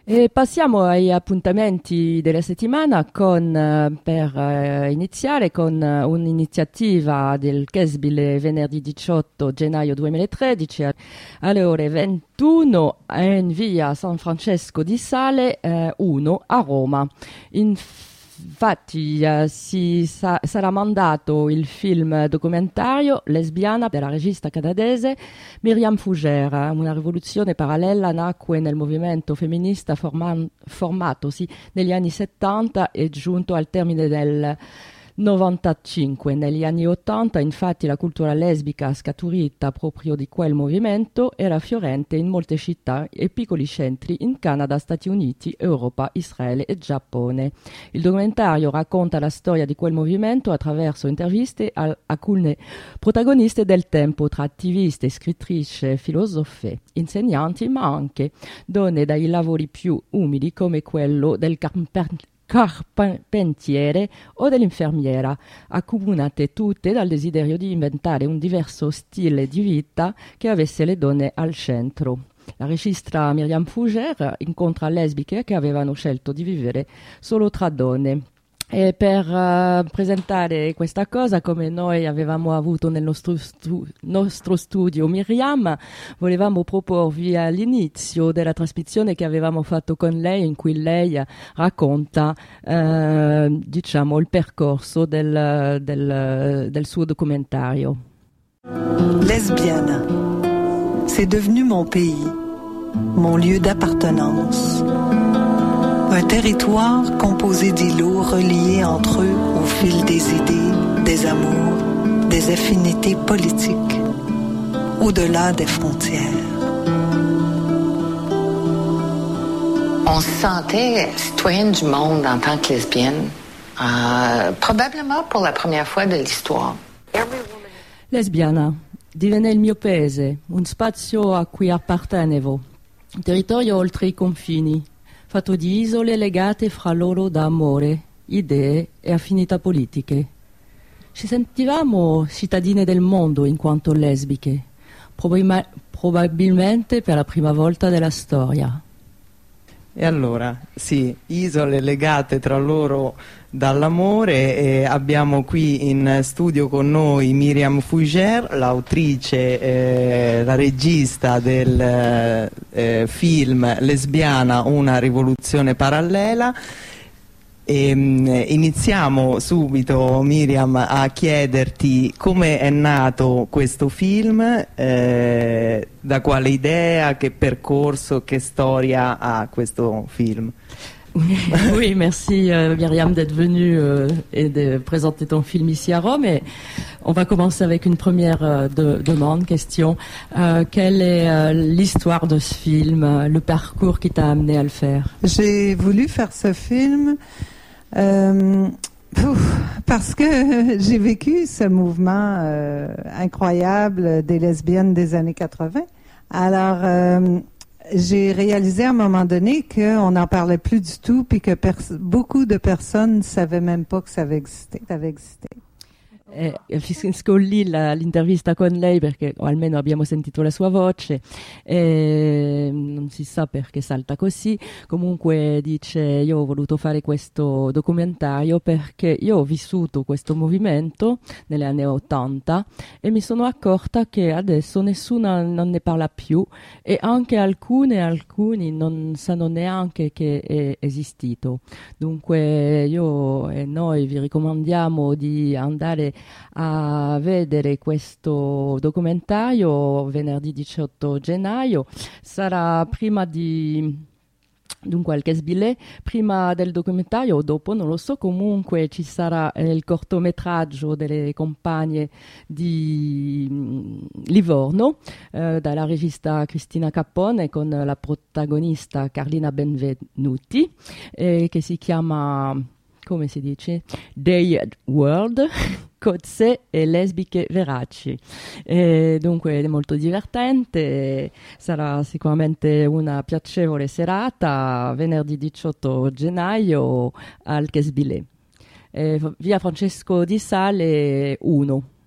E passiamo agli appuntamenti della settimana per iniziare con un'iniziativa del Kesbile venerdì 18 gennaio 2013 alle ore 21 in via San Francesco di Sale 1 a Roma. Infatti sarà mandato il film documentario Lesbiana della regista canadese Myriam Fougère. Una rivoluzione parallela nacque nel movimento femminista formatosi negli anni 70 e giunto al termine del 95. Negli anni 80, infatti, la cultura lesbica scaturita proprio di quel movimento era fiorente in molte città e piccoli centri in Canada, Stati Uniti, Europa, Israele e Giappone. Il documentario racconta la storia di quel movimento attraverso interviste a alcune protagoniste del tempo, tra attiviste, scrittrici, filosofe, insegnanti, ma anche donne dai lavori più umili come quello del carpentiere o dell'infermiera, accomunate tutte dal desiderio di inventare un diverso stile di vita che avesse le donne al centro. La regista Myriam Fougère incontra lesbiche che avevano scelto di vivere solo tra donne. E per presentare questa cosa, come noi avevamo avuto nel nostro studio Myriam, volevamo proporvi all'inizio della trasmissione che avevamo fatto con lei, in cui lei racconta diciamo il percorso del suo documentario. Lesbiana, c'est devenu mon pays, mon lieu d'appartenance. Un territoire composé d'îlots reliés entre eux au fil des idées, des amours, des affinités politiques, au-delà des frontières. On se sentait citoyenne du monde en tant que lesbienne, probablement pour la première fois de l'histoire. Lesbiana divenne il mio paese, un spazio a cui appartenevo, un territorio oltre i confini, fatto di isole legate fra loro da amore, idee e affinità politiche. Ci sentivamo cittadine del mondo in quanto lesbiche, probabilmente per la prima volta della storia. E allora, sì, isole legate tra loro dall'amore, e abbiamo qui in studio con noi Myriam Fougère, l'autrice, la regista del film Lesbiana, una rivoluzione parallela. E, iniziamo subito, Myriam, a chiederti come è nato questo film, da quale idea, che percorso, che storia ha questo film. Oui, merci Myriam d'être venue et de présenter ton film ici à Rome. Et on va commencer avec une première question. Quelle est l'histoire de ce film, le parcours qui t'a amené à le faire? J'ai voulu faire ce film parce que j'ai vécu ce mouvement incroyable des lesbiennes des années 80. Alors, j'ai réalisé à un moment donné qu'on n'en parlait plus du tout, puis que beaucoup de personnes ne savaient même pas que ça avait existé. Finisco lì l'intervista con lei perché o almeno abbiamo sentito la sua voce e non si sa perché salta così. Comunque dice: io ho voluto fare questo documentario perché io ho vissuto questo movimento negli anni 80 e mi sono accorta che adesso nessuno non ne parla più e anche alcuni non sanno neanche che è esistito. Dunque io e noi vi raccomandiamo di andare a vedere questo documentario venerdì 18 gennaio. Sarà prima dunque al Kesbile, prima del documentario o dopo, non lo so. Comunque ci sarà il cortometraggio delle compagne di Livorno, dalla regista Cristina Cappone, con la protagonista Carlina Benvenuti, che si chiama, come si dice, Day World, cozze e lesbiche veraci. Dunque è molto divertente, sarà sicuramente una piacevole serata venerdì 18 gennaio al Kesbile, via Francesco di Sale 1.